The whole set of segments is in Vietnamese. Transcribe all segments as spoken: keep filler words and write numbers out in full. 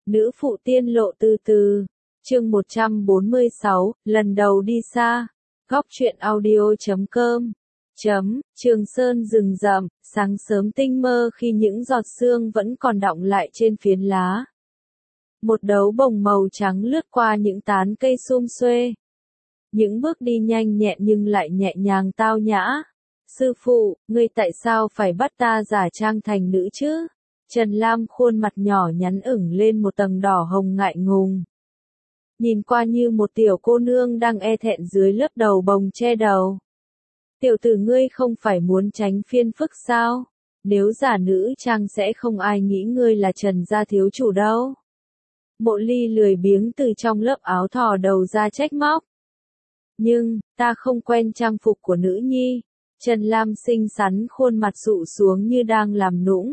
Nữ phụ tiên lộ từ từ. Chương một trăm bốn mươi sáu, lần đầu đi xa. Góc truyện audio chấm com. Chấm, Trường Sơn rừng rậm, sáng sớm tinh mơ khi những giọt sương vẫn còn đọng lại trên phiến lá. Một đấu bồng màu trắng lướt qua những tán cây sum xuê. Những bước đi nhanh nhẹn nhưng lại nhẹ nhàng tao nhã. Sư phụ, ngươi tại sao phải bắt ta giả trang thành nữ chứ? Trần Lam khuôn mặt nhỏ nhắn ửng lên một tầng đỏ hồng ngại ngùng. Nhìn qua như một tiểu cô nương đang e thẹn dưới lớp đầu bồng che đầu. Tiểu tử ngươi không phải muốn tránh phiền phức sao? Nếu giả nữ trang sẽ không ai nghĩ ngươi là Trần gia thiếu chủ đâu. Mộ Ly lười biếng từ trong lớp áo thò đầu ra trách móc. Nhưng, ta không quen trang phục của nữ nhi. Trần Lam xinh xắn khuôn mặt dụ xuống như đang làm nũng.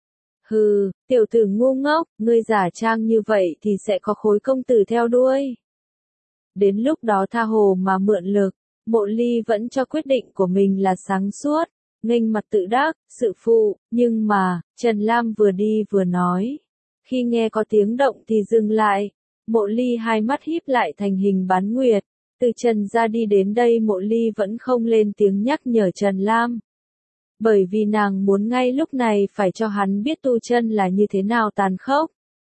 Hừ, tiểu tử ngu ngốc, ngươi giả trang như vậy thì sẽ có khối công tử theo đuôi. Đến lúc đó tha hồ mà mượn lực, Mộ Ly vẫn cho quyết định của mình là sáng suốt, nghênh mặt tự đắc, sự phụ, nhưng mà, Trần Lam vừa đi vừa nói. Khi nghe có tiếng động thì dừng lại, Mộ Ly hai mắt híp lại thành hình bán nguyệt. Từ Trần ra đi đến đây Mộ Ly vẫn không lên tiếng nhắc nhở Trần Lam. Bởi vì nàng muốn ngay lúc này phải cho hắn biết tu chân là như thế nào tàn khốc.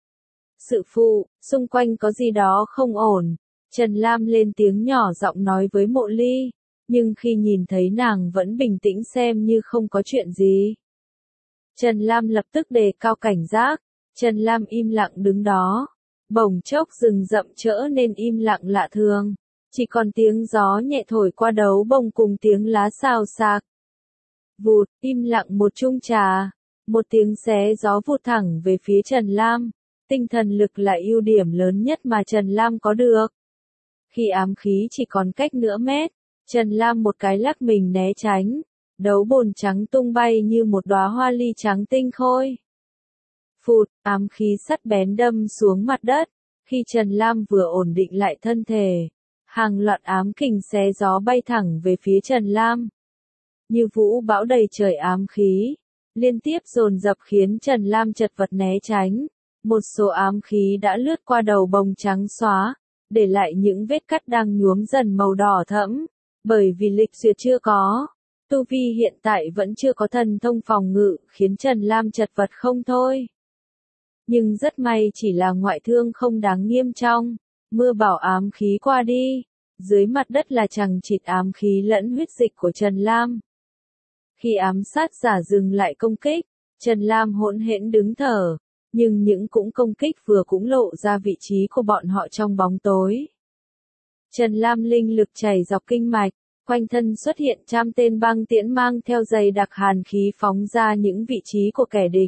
Sự phụ, xung quanh có gì đó không ổn. Trần Lam lên tiếng nhỏ giọng nói với Mộ Ly, nhưng khi nhìn thấy nàng vẫn bình tĩnh xem như không có chuyện gì. Trần Lam lập tức đề cao cảnh giác. Trần Lam im lặng đứng đó. Bỗng chốc rừng rậm trở nên im lặng lạ thường. Chỉ còn tiếng gió nhẹ thổi qua đấu bông cùng tiếng lá xào xạc. Vụt, im lặng một chung trà. Một tiếng xé gió vụt thẳng về phía Trần Lam. Tinh thần lực là ưu điểm lớn nhất mà Trần Lam có được. Khi ám khí chỉ còn cách nửa mét, Trần Lam một cái lắc mình né tránh. Đấu bồn trắng tung bay như một đóa hoa ly trắng tinh khôi. Phụt, ám khí sắt bén đâm xuống mặt đất. Khi Trần Lam vừa ổn định lại thân thể, hàng loạt ám kình xé gió bay thẳng về phía Trần Lam. Như vũ bão đầy trời ám khí, liên tiếp dồn dập khiến Trần Lam chật vật né tránh. Một số ám khí đã lướt qua đầu bồng trắng xóa, để lại những vết cắt đang nhuốm dần màu đỏ thẫm. Bởi vì lịch duyệt chưa có, tu vi hiện tại vẫn chưa có thần thông phòng ngự, khiến Trần Lam chật vật không thôi. Nhưng rất may chỉ là ngoại thương không đáng nghiêm trọng. Mưa bảo ám khí qua đi. Dưới mặt đất là chằng chịt ám khí lẫn huyết dịch của Trần Lam. Khi ám sát giả dừng lại công kích, Trần Lam hỗn hển đứng thở. Nhưng những cũng công kích vừa cũng lộ ra vị trí của bọn họ trong bóng tối. Trần Lam linh lực chảy dọc kinh mạch. Quanh thân xuất hiện trăm tên băng tiễn mang theo dày đặc hàn khí phóng ra những vị trí của kẻ địch.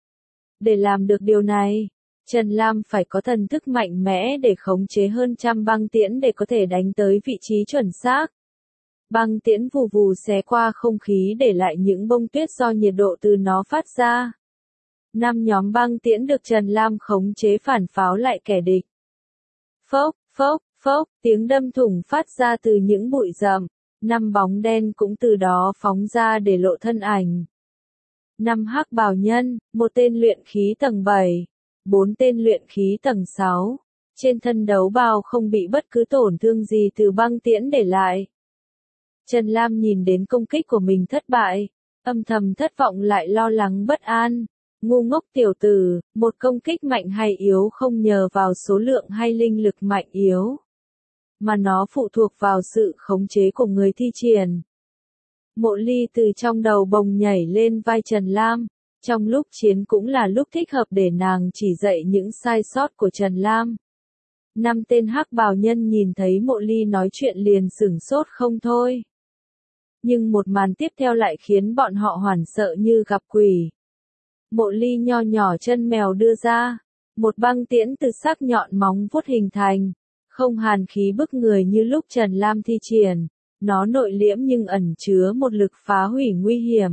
Để làm được điều này, Trần Lam phải có thần thức mạnh mẽ để khống chế hơn trăm băng tiễn để có thể đánh tới vị trí chuẩn xác. Băng tiễn vù vù xé qua không khí để lại những bông tuyết do nhiệt độ từ nó phát ra. Năm nhóm băng tiễn được Trần Lam khống chế phản pháo lại kẻ địch. Phốc, phốc, phốc, tiếng đâm thủng phát ra từ những bụi rậm. Năm bóng đen cũng từ đó phóng ra để lộ thân ảnh. Năm hắc bào nhân, một tên luyện khí tầng bảy, bốn tên luyện khí tầng sáu. Trên thân đấu bào không bị bất cứ tổn thương gì từ băng tiễn để lại. Trần Lam nhìn đến công kích của mình thất bại, âm thầm thất vọng lại lo lắng bất an. Ngu ngốc tiểu tử, một công kích mạnh hay yếu không nhờ vào số lượng hay linh lực mạnh yếu, mà nó phụ thuộc vào sự khống chế của người thi triển. Mộ Ly từ trong đầu bồng nhảy lên vai Trần Lam. Trong lúc chiến cũng là lúc thích hợp để nàng chỉ dạy những sai sót của Trần Lam. Năm tên hắc bào nhân nhìn thấy Mộ Ly nói chuyện liền sửng sốt không thôi. Nhưng một màn tiếp theo lại khiến bọn họ hoảng sợ như gặp quỷ. Mộ Ly nho nhỏ chân mèo đưa ra. Một băng tiễn từ sắc nhọn móng vuốt hình thành. Không hàn khí bức người như lúc Trần Lam thi triển. Nó nội liễm nhưng ẩn chứa một lực phá hủy nguy hiểm.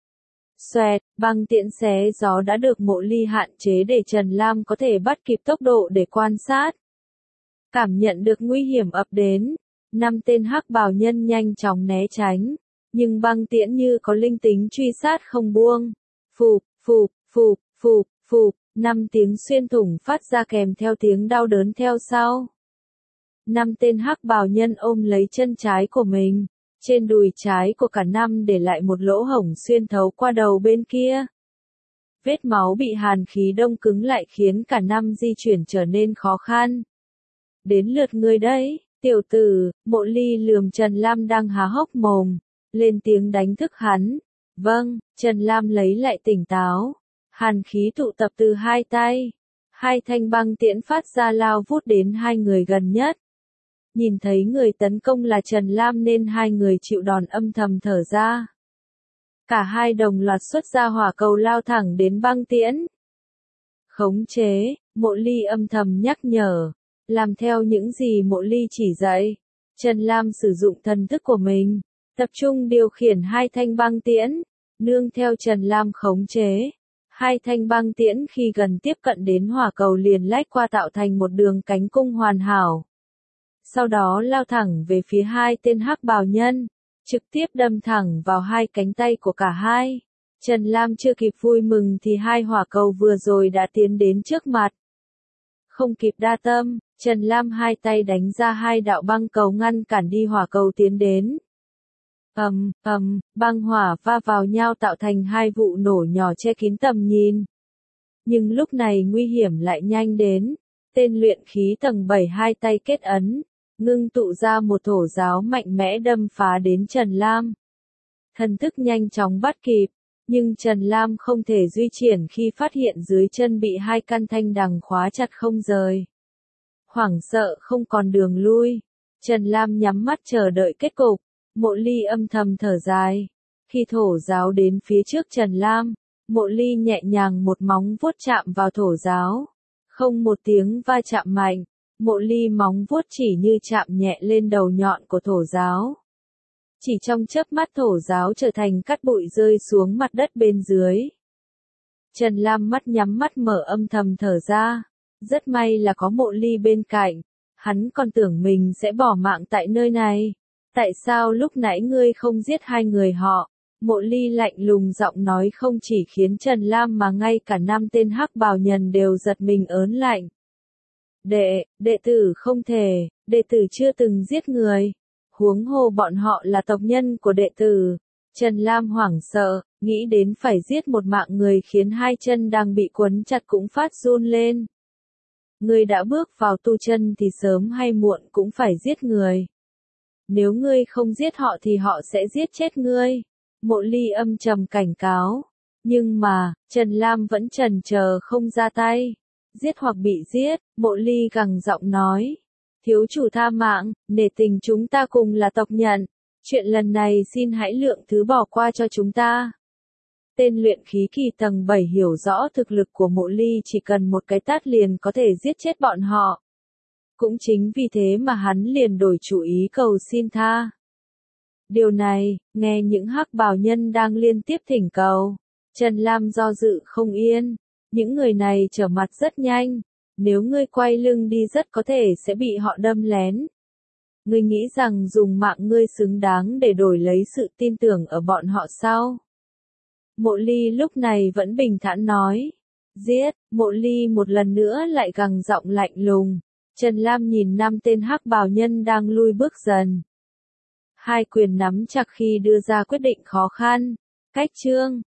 Xoẹt, băng tiễn xé gió đã được Mộ Ly hạn chế để Trần Lam có thể bắt kịp tốc độ để quan sát. Cảm nhận được nguy hiểm ập đến, năm tên hắc bào nhân nhanh chóng né tránh, nhưng băng tiễn như có linh tính truy sát không buông. Phụp, phụp, phụp, phụp, phụp, Năm tiếng xuyên thủng phát ra kèm theo tiếng đau đớn theo sau. Năm tên hắc bào nhân ôm lấy chân trái của mình. Trên đùi trái của cả năm để lại một lỗ hổng xuyên thấu qua đầu bên kia. Vết máu bị hàn khí đông cứng lại khiến cả năm di chuyển trở nên khó khăn. Đến lượt ngươi đấy, tiểu tử, Mộ Ly lườm Trần Lam đang há hốc mồm, lên tiếng đánh thức hắn. Vâng, Trần Lam lấy lại tỉnh táo. Hàn khí tụ tập từ hai tay. Hai thanh băng tiễn phát ra lao vút đến hai người gần nhất. Nhìn thấy người tấn công là Trần Lam nên hai người chịu đòn âm thầm thở ra. Cả hai đồng loạt xuất ra hỏa cầu lao thẳng đến băng tiễn. Khống chế, Mộ Ly âm thầm nhắc nhở. Làm theo những gì Mộ Ly chỉ dạy. Trần Lam sử dụng thần thức của mình. Tập trung điều khiển hai thanh băng tiễn. Nương theo Trần Lam khống chế. Hai thanh băng tiễn khi gần tiếp cận đến hỏa cầu liền lách qua tạo thành một đường cánh cung hoàn hảo. Sau đó lao thẳng về phía hai tên hắc bào nhân, trực tiếp đâm thẳng vào hai cánh tay của cả hai. Trần Lam chưa kịp vui mừng thì hai hỏa cầu vừa rồi đã tiến đến trước mặt. Không kịp đa tâm, Trần Lam hai tay đánh ra hai đạo băng cầu ngăn cản đi hỏa cầu tiến đến. Ầm, ầm, băng hỏa va vào nhau tạo thành hai vụ nổ nhỏ che kín tầm nhìn. Nhưng lúc này nguy hiểm lại nhanh đến. Tên luyện khí tầng bảy hai tay kết ấn, ngưng tụ ra một thổ giáo mạnh mẽ đâm phá đến Trần Lam. Thần thức nhanh chóng bắt kịp, nhưng Trần Lam không thể duy triển khi phát hiện dưới chân bị hai căn thanh đằng khóa chặt không rời. Hoảng sợ không còn đường lui, Trần Lam nhắm mắt chờ đợi kết cục. Mộ Ly âm thầm thở dài. Khi thổ giáo đến phía trước Trần Lam, Mộ Ly nhẹ nhàng một móng vuốt chạm vào thổ giáo. Không một tiếng va chạm mạnh, Mộ Ly móng vuốt chỉ như chạm nhẹ lên đầu nhọn của thổ giáo. Chỉ trong chớp mắt thổ giáo trở thành cát bụi rơi xuống mặt đất bên dưới. Trần Lam mắt nhắm mắt mở âm thầm thở ra. Rất may là có Mộ Ly bên cạnh. Hắn còn tưởng mình sẽ bỏ mạng tại nơi này. Tại sao lúc nãy ngươi không giết hai người họ? Mộ Ly lạnh lùng giọng nói không chỉ khiến Trần Lam mà ngay cả năm tên hắc bào nhân đều giật mình ớn lạnh. Đệ, đệ tử không thể, đệ tử chưa từng giết người. Huống hồ bọn họ là tộc nhân của đệ tử. Trần Lam hoảng sợ, nghĩ đến phải giết một mạng người khiến hai chân đang bị quấn chặt cũng phát run lên. Ngươi đã bước vào tu chân thì sớm hay muộn cũng phải giết người. Nếu ngươi không giết họ thì họ sẽ giết chết ngươi. Mộ Ly âm trầm cảnh cáo. Nhưng mà, Trần Lam vẫn chần chờ không ra tay. Giết hoặc bị giết, Mộ Ly gằn giọng nói. Thiếu chủ tha mạng, nể tình chúng ta cùng là tộc nhận. Chuyện lần này xin hãy lượng thứ bỏ qua cho chúng ta. Tên luyện khí kỳ tầng bảy hiểu rõ thực lực của Mộ Ly chỉ cần một cái tát liền có thể giết chết bọn họ. Cũng chính vì thế mà hắn liền đổi chủ ý cầu xin tha. Điều này, nghe những hắc bào nhân đang liên tiếp thỉnh cầu. Trần Lam do dự không yên. Những người này trở mặt rất nhanh. Nếu ngươi quay lưng đi rất có thể sẽ bị họ đâm lén. Ngươi nghĩ rằng dùng mạng ngươi xứng đáng để đổi lấy sự tin tưởng ở bọn họ sao? Mộ Ly lúc này vẫn bình thản nói. Giết, Mộ Ly một lần nữa lại gằn giọng lạnh lùng. Trần Lam nhìn năm tên hắc bào nhân đang lui bước dần. Hai quyền nắm chặt khi đưa ra quyết định khó khăn. Cách chương